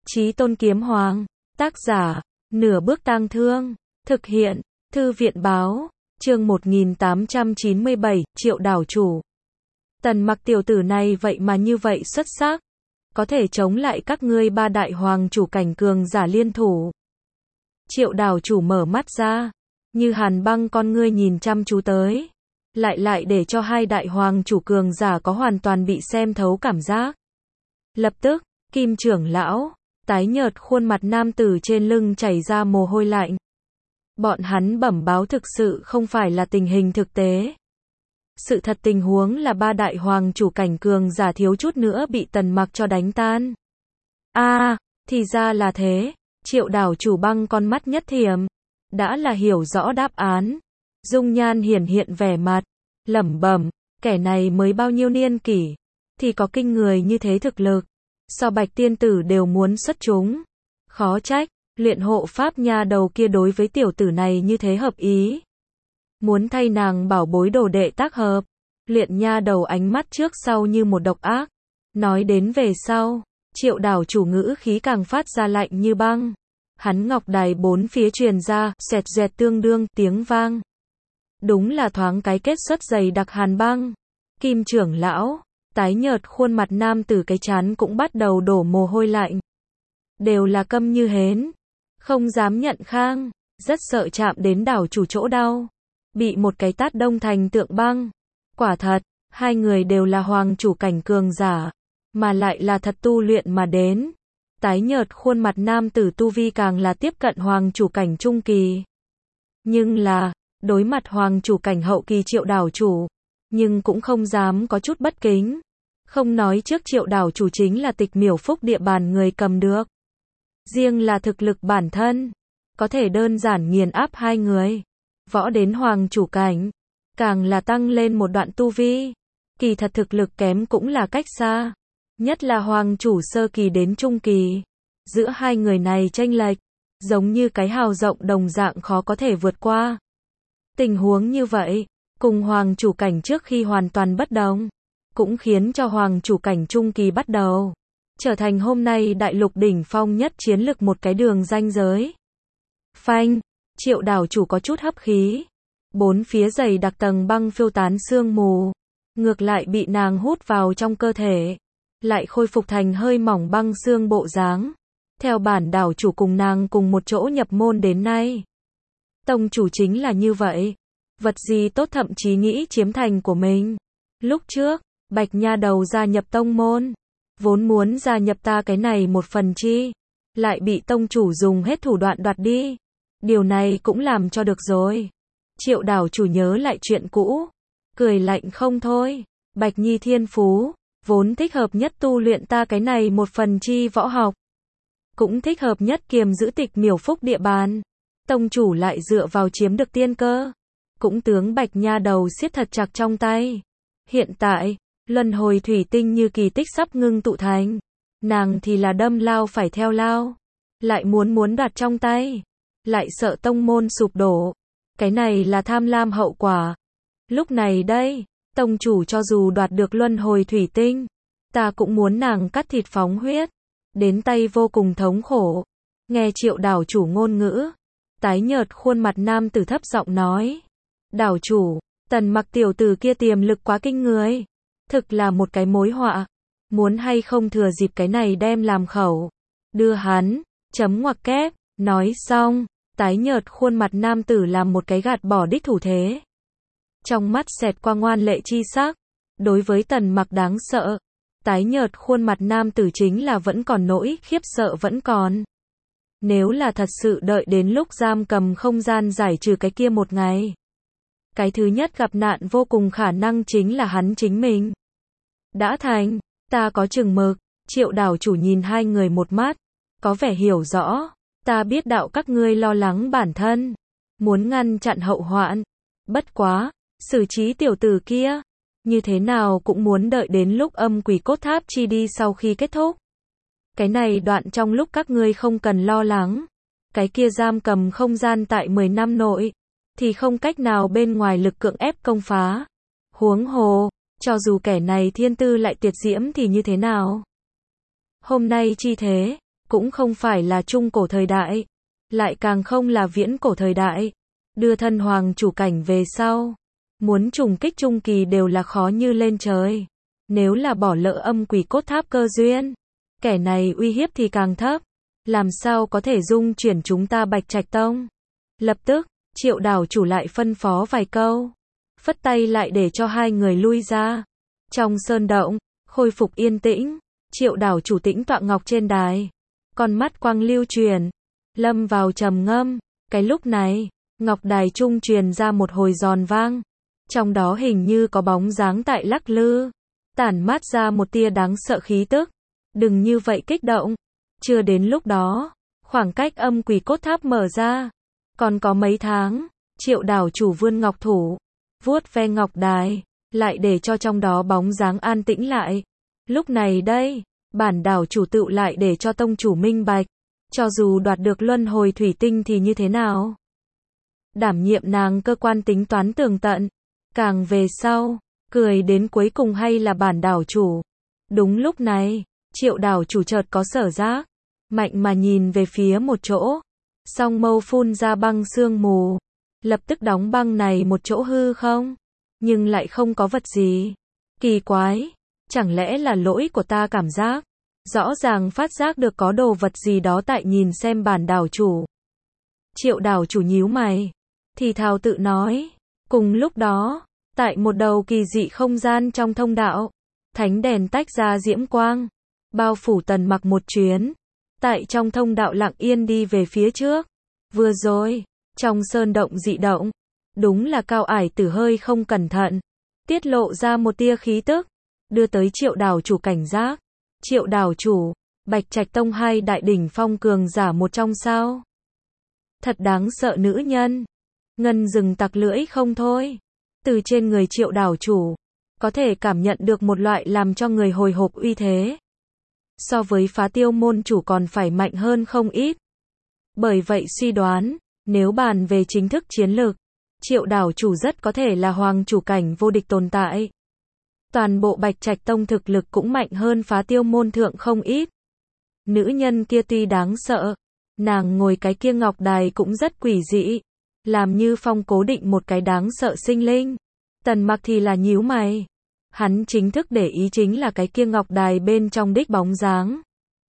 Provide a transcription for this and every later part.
Chí Tôn Kiếm Hoàng. Tác giả, Nửa Bước Tang Thương. Thực hiện, Thư viện báo. Chương 1897, Triệu đảo chủ. Tần Mặc tiểu tử này vậy mà như vậy xuất sắc. Có thể chống lại các ngươi ba đại hoàng chủ cảnh cường giả liên thủ. Triệu đảo chủ mở mắt ra. Như hàn băng con ngươi nhìn chăm chú tới. Lại để cho hai đại hoàng chủ cường giả có hoàn toàn bị xem thấu cảm giác. Lập tức, Kim trưởng lão, tái nhợt khuôn mặt nam tử trên lưng chảy ra mồ hôi lạnh. Bọn hắn bẩm báo thực sự không phải là tình hình thực tế. Sự thật tình huống là ba đại hoàng chủ cảnh cường giả thiếu chút nữa bị Tần Mặc cho đánh tan. Thì ra là thế. Triệu đảo chủ băng con mắt nhất thiểm. Đã là hiểu rõ đáp án. Dung nhan hiển hiện vẻ mặt. Lẩm bẩm, kẻ này mới bao nhiêu niên kỷ. Thì có kinh người như thế thực lực. So Bạch tiên tử đều muốn xuất chúng. Khó trách, luyện hộ pháp nha đầu kia đối với tiểu tử này như thế hợp ý. Muốn thay nàng bảo bối đồ đệ tác hợp. Luyện nha đầu ánh mắt trước sau như một độc ác. Nói đến về sau, Triệu đảo chủ ngữ khí càng phát ra lạnh như băng. Hắn ngọc đài bốn phía truyền ra, xoẹt xoẹt tương đương tiếng vang. Đúng là thoáng cái kết xuất dày đặc hàn băng. Kim trưởng lão, tái nhợt khuôn mặt nam tử cái trán cũng bắt đầu đổ mồ hôi lạnh. Đều là câm như hến. Không dám nhận khang, rất sợ chạm đến đảo chủ chỗ đau. Bị một cái tát đông thành tượng băng. Quả thật, hai người đều là hoàng chủ cảnh cường giả. Mà lại là thật tu luyện mà đến. Tái nhợt khuôn mặt nam tử tu vi càng là tiếp cận hoàng chủ cảnh trung kỳ. Nhưng là, đối mặt hoàng chủ cảnh hậu kỳ Triệu đảo chủ. Nhưng cũng không dám có chút bất kính. Không nói trước Triệu đảo chủ chính là Tịch Miểu Phúc địa bàn người cầm được. Riêng là thực lực bản thân. Có thể đơn giản nghiền áp hai người. Võ đến hoàng chủ cảnh. Càng là tăng lên một đoạn tu vi. Kỳ thật thực lực kém cũng là cách xa. Nhất là hoàng chủ sơ kỳ đến trung kỳ. Giữa hai người này chênh lệch. Giống như cái hào rộng đồng dạng khó có thể vượt qua. Tình huống như vậy, cùng hoàng chủ cảnh trước khi hoàn toàn bất đồng. Cũng khiến cho hoàng chủ cảnh trung kỳ bắt đầu. Trở thành hôm nay đại lục đỉnh phong nhất chiến lực một cái đường ranh giới. Phanh, Triệu đảo chủ có chút hấp khí. Bốn phía dày đặc tầng băng phiêu tán sương mù. Ngược lại bị nàng hút vào trong cơ thể. Lại khôi phục thành hơi mỏng băng xương bộ dáng. Theo bản đảo chủ cùng nàng cùng một chỗ nhập môn đến nay. Tông chủ chính là như vậy. Vật gì tốt thậm chí nghĩ chiếm thành của mình. Lúc trước, Bạch nha đầu gia nhập tông môn. Vốn muốn gia nhập ta cái này một phần chi. Lại bị tông chủ dùng hết thủ đoạn đoạt đi. Điều này cũng làm cho được rồi. Triệu đảo chủ nhớ lại chuyện cũ. Cười lạnh không thôi. Bạch nhi thiên phú. Vốn thích hợp nhất tu luyện ta cái này một phần chi võ học. Cũng thích hợp nhất kiềm giữ Tịch Miểu Phúc địa bàn. Tông chủ lại dựa vào chiếm được tiên cơ. Cũng tướng Bạch nha đầu siết thật chặt trong tay. Hiện tại, luân hồi thủy tinh như kỳ tích sắp ngưng tụ thành. Nàng thì là đâm lao phải theo lao. Lại muốn đoạt trong tay. Lại sợ tông môn sụp đổ. Cái này là tham lam hậu quả. Lúc này đây, tông chủ cho dù đoạt được luân hồi thủy tinh. Ta cũng muốn nàng cắt thịt phóng huyết. Đến tay vô cùng thống khổ. Nghe Triệu đảo chủ ngôn ngữ. Tái nhợt khuôn mặt nam tử thấp giọng nói. Đảo chủ, Tần Mặc tiểu tử kia tiềm lực quá kinh người. Thực là một cái mối họa. Muốn hay không thừa dịp cái này đem làm khẩu. Đưa hắn, chấm ngoặc kép. Nói xong, tái nhợt khuôn mặt nam tử làm một cái gạt bỏ đích thủ thế. Trong mắt xẹt qua ngoan lệ chi sắc. Đối với Tần Mặc đáng sợ. Tái nhợt khuôn mặt nam tử chính là vẫn còn nỗi khiếp sợ vẫn còn. Nếu là thật sự đợi đến lúc giam cầm không gian giải trừ cái kia một ngày. Cái thứ nhất gặp nạn vô cùng khả năng chính là hắn chính mình. Đã thành, ta có chừng mực. Triệu đảo chủ nhìn hai người một mắt. Có vẻ hiểu rõ. Ta biết đạo các ngươi lo lắng bản thân. Muốn ngăn chặn hậu hoạn. Bất quá, xử trí tiểu tử kia. Như thế nào cũng muốn đợi đến lúc âm quỷ cốt tháp chi đi sau khi kết thúc. Cái này đoạn trong lúc các ngươi không cần lo lắng. Cái kia giam cầm không gian tại 10 năm nội. Thì không cách nào bên ngoài lực cưỡng ép công phá. Huống hồ, cho dù kẻ này thiên tư lại tuyệt diễm thì như thế nào? Hôm nay chi thế, cũng không phải là trung cổ thời đại, lại càng không là viễn cổ thời đại. Đưa thân hoàng chủ cảnh về sau, muốn trùng kích trung kỳ đều là khó như lên trời. Nếu là bỏ lỡ âm quỷ cốt tháp cơ duyên, kẻ này uy hiếp thì càng thấp, làm sao có thể dung chuyển chúng ta Bạch Trạch Tông. Lập tức, Triệu đảo chủ lại phân phó vài câu, phất tay lại để cho hai người lui ra. Trong sơn động, khôi phục yên tĩnh, Triệu đảo chủ tĩnh tọa ngọc trên đài, con mắt quang lưu truyền, lâm vào trầm ngâm. Cái lúc này, ngọc đài trung truyền ra một hồi giòn vang, trong đó hình như có bóng dáng tại lắc lư, tản mát ra một tia đáng sợ khí tức. Đừng như vậy kích động, chưa đến lúc đó, khoảng cách âm quỷ cốt tháp mở ra, còn có mấy tháng. Triệu đảo chủ vươn ngọc thủ, vuốt ve ngọc đài, lại để cho trong đó bóng dáng an tĩnh lại. Lúc này đây, bản đảo chủ tự lại để cho tông chủ minh bạch, cho dù đoạt được luân hồi thủy tinh thì như thế nào? Đảm nhiệm nàng cơ quan tính toán tường tận, càng về sau, cười đến cuối cùng hay là bản đảo chủ. Đúng lúc này, Triệu đảo chủ chợt có sở giác, mạnh mà nhìn về phía một chỗ, song mâu phun ra băng sương mù, lập tức đóng băng này một chỗ hư không, nhưng lại không có vật gì. Kỳ quái, chẳng lẽ là lỗi của ta cảm giác? Rõ ràng phát giác được có đồ vật gì đó tại nhìn xem bản đảo chủ. Triệu đảo chủ nhíu mày, thì thào tự nói. Cùng lúc đó, tại một đầu kỳ dị không gian trong thông đạo, thánh đèn tách ra diễm quang, bao phủ Tần Mặc một chuyến. Tại trong thông đạo lặng yên đi về phía trước. Vừa rồi, trong sơn động dị động, đúng là Cao Ải Tử hơi không cẩn thận, tiết lộ ra một tia khí tức, đưa tới Triệu đảo chủ cảnh giác. Triệu đảo chủ, Bạch Trạch Tông hai đại đỉnh phong cường giả một trong sao? Thật đáng sợ nữ nhân. Ngân dừng tặc lưỡi không thôi. Từ trên người Triệu đảo chủ, có thể cảm nhận được một loại làm cho người hồi hộp uy thế. So với Phá Tiêu môn chủ còn phải mạnh hơn không ít. Bởi vậy suy đoán, nếu bàn về chính thức chiến lược, Triệu đảo chủ rất có thể là hoàng chủ cảnh vô địch tồn tại. Toàn bộ Bạch Trạch Tông thực lực cũng mạnh hơn Phá Tiêu môn thượng không ít. Nữ nhân kia tuy đáng sợ, nàng ngồi cái kia ngọc đài cũng rất quỷ dị, làm như phong cố định một cái đáng sợ sinh linh. Tần Mặc thì là nhíu mày. Hắn chính thức để ý chính là cái kia ngọc đài bên trong đích bóng dáng.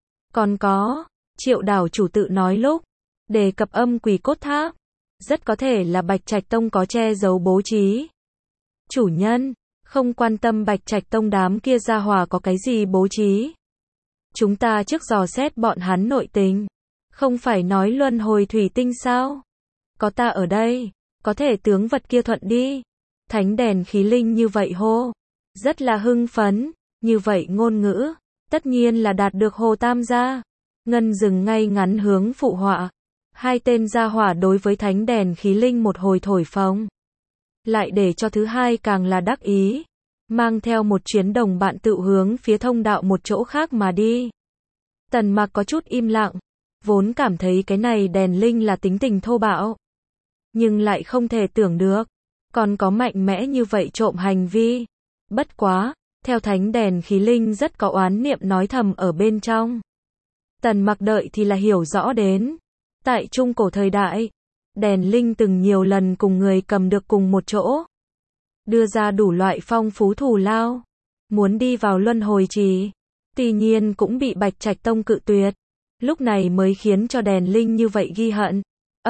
Còn có, Triệu đảo chủ tự nói lúc đề cập âm quỷ cốt tháp, rất có thể là Bạch Trạch Tông có che giấu bố trí. Chủ nhân, không quan tâm Bạch Trạch Tông đám kia gia hỏa có cái gì bố trí. Chúng ta trước dò xét bọn hắn nội tình. Không phải nói luân hồi thủy tinh sao? Có ta ở đây, có thể tướng vật kia thuận đi. Thánh đèn khí linh như vậy hô. Rất là hưng phấn, như vậy ngôn ngữ, tất nhiên là đạt được Hồ Tam gia. Ngân dừng ngay ngắn hướng phụ họa. Hai tên gia hỏa đối với thánh đèn khí linh một hồi thổi phồng. Lại để cho thứ hai càng là đắc ý. Mang theo một chuyến đồng bạn tự hướng phía thông đạo một chỗ khác mà đi. Tần Mặc có chút im lặng. Vốn cảm thấy cái này đèn linh là tính tình thô bạo. Nhưng lại không thể tưởng được. Còn có mạnh mẽ như vậy trộm hành vi. Bất quá, theo thánh đèn khí linh rất có oán niệm nói thầm ở bên trong. Tần Mặc đợi thì là hiểu rõ đến. Tại trung cổ thời đại, đèn linh từng nhiều lần cùng người cầm được cùng một chỗ. Đưa ra đủ loại phong phú thù lao. Muốn đi vào luân hồi trì. Tuy nhiên cũng bị Bạch Trạch Tông cự tuyệt. Lúc này mới khiến cho đèn linh như vậy ghi hận.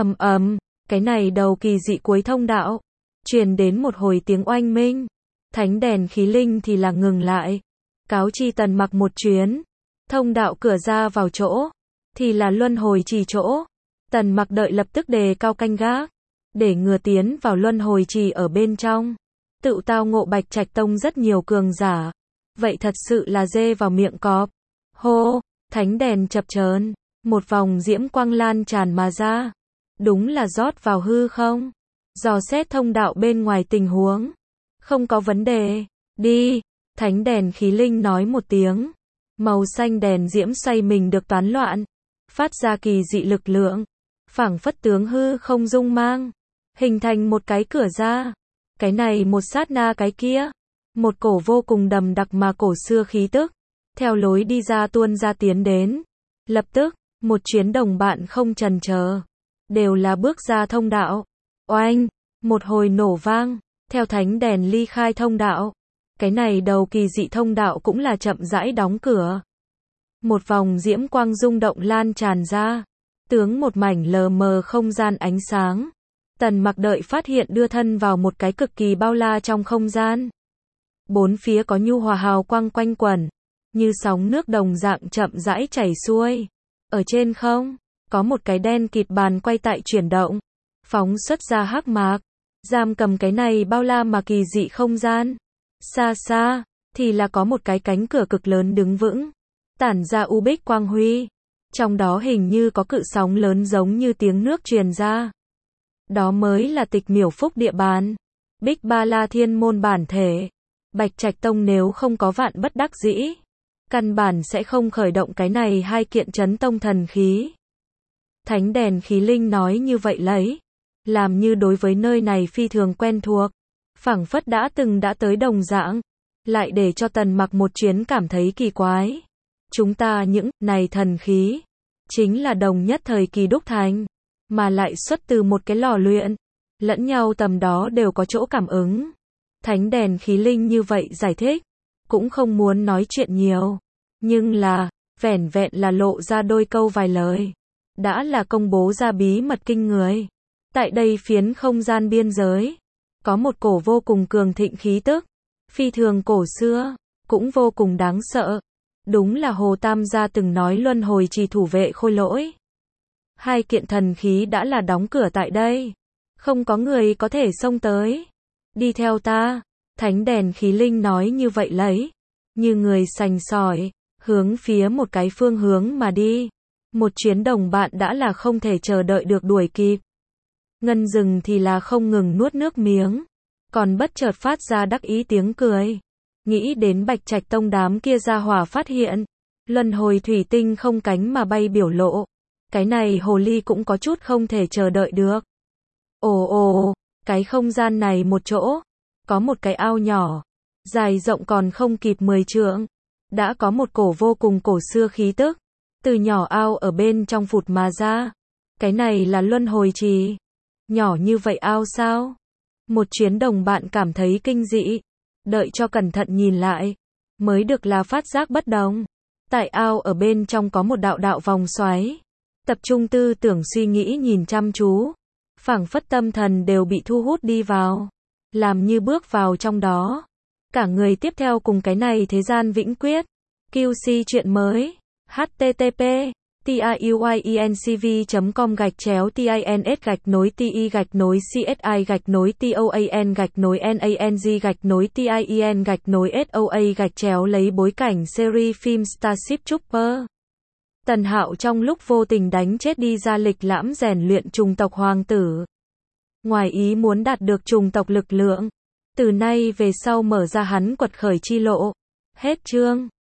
Cái này đầu kỳ dị cuối thông đạo. Truyền đến một hồi tiếng oanh minh. Thánh đèn khí linh thì là ngừng lại. Cáo chi Tần Mặc một chuyến. Thông đạo cửa ra vào chỗ. Thì là luân hồi trì chỗ. Tần Mặc đợi lập tức đề cao canh gác. Để ngừa tiến vào luân hồi trì ở bên trong. Tự tao ngộ Bạch Trạch Tông rất nhiều cường giả. Vậy thật sự là dê vào miệng cọp. Hô, thánh đèn chập chờn, một vòng diễm quang lan tràn mà ra. Đúng là rót vào hư không. Dò xét thông đạo bên ngoài tình huống. Không có vấn đề. Đi. Thánh đèn khí linh nói một tiếng. Màu xanh đèn diễm xoay mình được toán loạn. Phát ra kỳ dị lực lượng. Phảng phất tướng hư không dung mang. Hình thành một cái cửa ra. Cái này một sát na cái kia. Một cổ vô cùng đầm đặc mà cổ xưa khí tức. Theo lối đi ra tuôn ra tiến đến. Lập tức, Một chuyến đồng bạn không chần chờ, đều là bước ra thông đạo. Oanh, một hồi nổ vang, theo thánh đèn ly khai thông đạo. Cái này đầu kỳ dị thông đạo cũng là chậm rãi đóng cửa. Một vòng diễm quang rung động lan tràn ra, tướng một mảnh lờ mờ không gian ánh sáng. Tần Mặc đợi phát hiện đưa thân vào một cái cực kỳ bao la trong không gian. Bốn phía có nhu hòa hào quang quanh quẩn, như sóng nước đồng dạng chậm rãi chảy xuôi. Ở trên không, có một cái đen kịt bàn quay tại chuyển động, phóng xuất ra hắc mạc, giam cầm cái này bao la mà kỳ dị không gian. Xa xa, thì là có một cái cánh cửa cực lớn đứng vững, tản ra u bích quang huy. Trong đó hình như có cự sóng lớn giống như tiếng nước truyền ra. Đó mới là Tịch Miểu Phúc địa bàn. Bích Ba La Thiên môn bản thể. Bạch Trạch Tông nếu không có vạn bất đắc dĩ, căn bản sẽ không khởi động cái này hai kiện chấn tông thần khí. Thánh đèn khí linh nói như vậy lấy, làm như đối với nơi này phi thường quen thuộc, phảng phất đã từng đã tới đồng dạng, lại để cho Tần Mặc một chuyến cảm thấy kỳ quái. Chúng ta những này thần khí, chính là đồng nhất thời kỳ đúc thành, mà lại xuất từ một cái lò luyện, lẫn nhau tầm đó đều có chỗ cảm ứng. Thánh đèn khí linh như vậy giải thích, cũng không muốn nói chuyện nhiều, nhưng là, vẻn vẹn là lộ ra đôi câu vài lời, đã là công bố ra bí mật kinh người. Tại đây phiến không gian biên giới, có một cổ vô cùng cường thịnh khí tức, phi thường cổ xưa, cũng vô cùng đáng sợ. Đúng là Hồ Tam gia từng nói luân hồi trì thủ vệ khôi lỗi. Hai kiện thần khí đã là đóng cửa tại đây, không có người có thể xông tới. Đi theo ta, thánh đèn khí linh nói như vậy lấy, như người sành sỏi, hướng phía một cái phương hướng mà đi. Một chuyến đồng bạn đã là không thể chờ đợi được đuổi kịp. Ngân Dừng thì là không ngừng nuốt nước miếng, còn bất chợt phát ra đắc ý tiếng cười. Nghĩ đến Bạch Trạch Tông đám kia ra hỏa phát hiện, luân hồi thủy tinh không cánh mà bay biểu lộ. Cái này hồ ly cũng có chút không thể chờ đợi được. Ồ, cái không gian này một chỗ, có một cái ao nhỏ, dài rộng còn không kịp 10 trượng, đã có một cổ vô cùng cổ xưa khí tức, từ nhỏ ao ở bên trong phụt mà ra. Cái này là luân hồi trì. Nhỏ như vậy ao sao? Một chuyến đồng bạn cảm thấy kinh dị, đợi cho cẩn thận nhìn lại, mới được là phát giác bất đồng. Tại ao ở bên trong có một đạo đạo vòng xoáy, tập trung tư tưởng suy nghĩ nhìn chăm chú, phảng phất tâm thần đều bị thu hút đi vào, làm như bước vào trong đó. Cả người tiếp theo cùng cái này thế gian vĩnh quyết. QC chuyện mới. http tiuyencv.com/TINS-TOAN-NANG-TIEN-SOA lấy bối cảnh series phim Starship Trooper. Tần Hạo trong lúc vô tình đánh chết đi ra lịch lãm rèn luyện chủng tộc hoàng tử. Ngoài ý muốn đạt được chủng tộc lực lượng. Từ nay về sau mở ra hắn quật khởi chi lộ. Hết chương.